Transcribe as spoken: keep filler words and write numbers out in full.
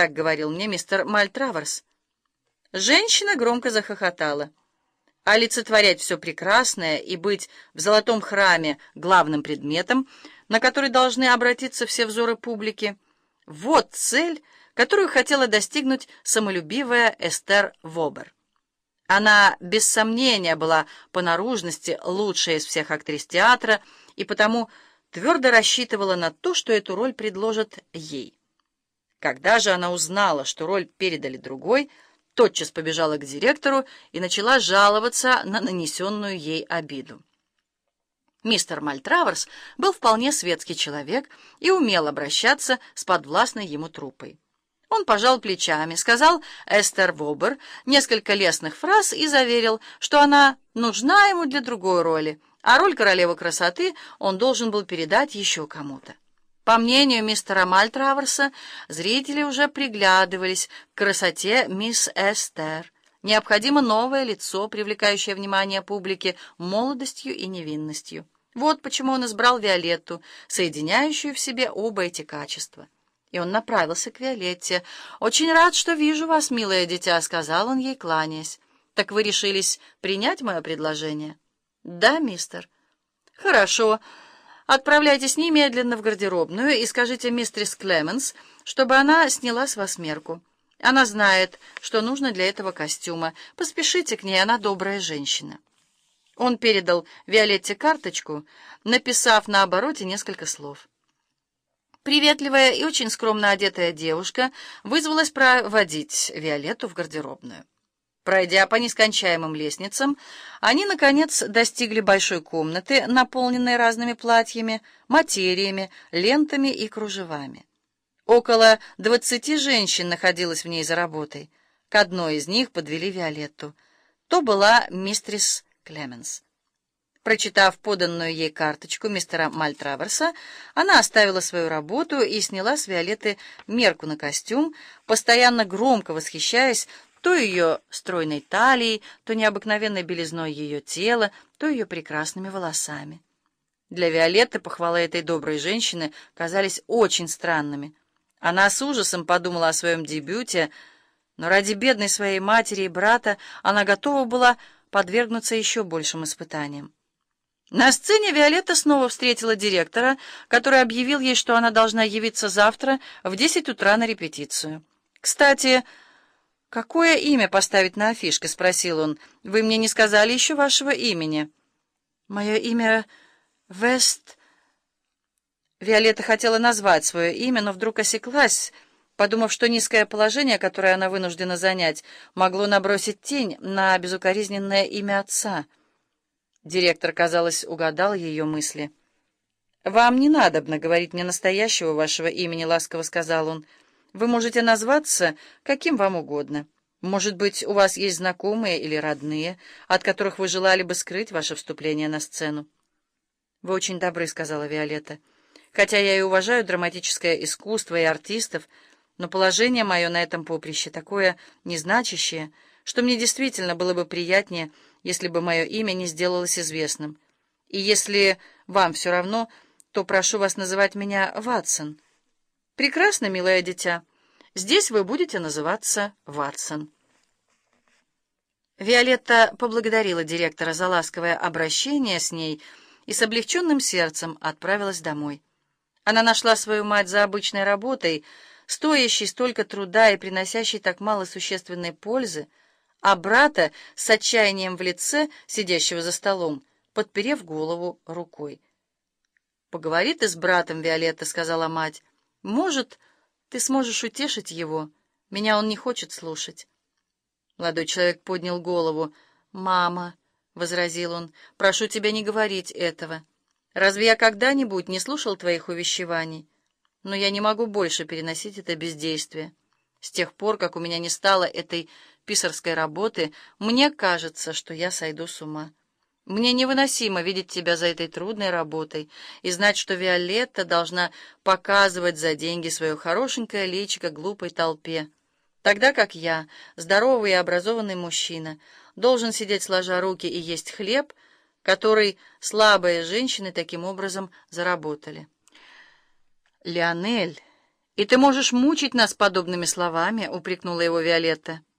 так говорил мне мистер Мальтраверс». Женщина громко захохотала. Олицетворять все прекрасное и быть в золотом храме главным предметом, на который должны обратиться все взоры публики — вот цель, которую хотела достигнуть самолюбивая Эстер Вобер. Она, без сомнения, была по наружности лучшая из всех актрис театра и потому твердо рассчитывала на то, что эту роль предложат ей. Когда же она узнала, что роль передали другой, тотчас побежала к директору и начала жаловаться на нанесенную ей обиду. Мистер Мальтраверс был вполне светский человек и умел обращаться с подвластной ему труппой. Он пожал плечами, сказал Эстер Вобер несколько лестных фраз и заверил, что она нужна ему для другой роли, а роль королевы красоты он должен был передать еще кому-то. По мнению мистера Мальтраверса, зрители уже приглядывались к красоте мисс Эстер. Необходимо новое лицо, привлекающее внимание публики молодостью и невинностью. Вот почему он избрал Виолетту, соединяющую в себе оба эти качества. И он направился к Виолетте. «Очень рад, что вижу вас, милое дитя», — сказал он ей, кланяясь. «Так вы решились принять мое предложение?» «Да, мистер». «Хорошо. Отправляйтесь немедленно в гардеробную и скажите мистерис Клеменс, чтобы она сняла с вас мерку. Она знает, что нужно для этого костюма. Поспешите к ней, она добрая женщина». Он передал Виолетте карточку, написав на обороте несколько слов. Приветливая и очень скромно одетая девушка вызвалась проводить Виолетту в гардеробную. Пройдя по нескончаемым лестницам, они, наконец, достигли большой комнаты, наполненной разными платьями, материями, лентами и кружевами. Около двадцати женщин находилось в ней за работой. К одной из них подвели Виолетту. То была мистерис Клеменс. Прочитав поданную ей карточку мистера Мальтраверса, она оставила свою работу и сняла с Виолетты мерку на костюм, постоянно громко восхищаясь то ее стройной талией, то необыкновенной белизной ее тела, то ее прекрасными волосами. Для Виолетты похвалы этой доброй женщины казались очень странными. Она с ужасом подумала о своем дебюте, но ради бедной своей матери и брата она готова была подвергнуться еще большим испытаниям. На сцене Виолетта снова встретила директора, который объявил ей, что она должна явиться завтра в десять утра на репетицию. «Кстати, какое имя поставить на афишке?» — спросил он. «Вы мне не сказали еще вашего имени». «Мое имя Вест...» Виолетта хотела назвать свое имя, но вдруг осеклась, подумав, что низкое положение, которое она вынуждена занять, могло набросить тень на безукоризненное имя отца. Директор, казалось, угадал ее мысли. «Вам не надобно говорить мне настоящего вашего имени», — ласково сказал он. «Вы можете назваться каким вам угодно. Может быть, у вас есть знакомые или родные, от которых вы желали бы скрыть ваше вступление на сцену». «Вы очень добры», — сказала Виолетта. «Хотя я и уважаю драматическое искусство и артистов, но положение мое на этом поприще такое незначащее, что мне действительно было бы приятнее, если бы мое имя не сделалось известным. И если вам все равно, то прошу вас называть меня Ватсон». «Прекрасно, милое дитя. Здесь вы будете называться Ватсон». Виолетта поблагодарила директора за ласковое обращение с ней и с облегченным сердцем отправилась домой. Она нашла свою мать за обычной работой, стоящей столько труда и приносящей так мало существенной пользы, а брата с отчаянием в лице, сидящего за столом, подперев голову рукой. «Поговори ты с братом, Виолетта», — сказала мать. «Может, ты сможешь утешить его? Меня он не хочет слушать». Молодой человек поднял голову. «Мама», — возразил он, — «прошу тебя не говорить этого. Разве я когда-нибудь не слушал твоих увещеваний? Но я не могу больше переносить это бездействие. С тех пор, как у меня не стало этой писарской работы, мне кажется, что я сойду с ума. Мне невыносимо видеть тебя за этой трудной работой и знать, что Виолетта должна показывать за деньги свое хорошенькое личико глупой толпе, тогда как я, здоровый и образованный мужчина, должен сидеть сложа руки и есть хлеб, который слабые женщины таким образом заработали». «Леонель, «И ты можешь мучить нас подобными словами», — упрекнула его Виолетта.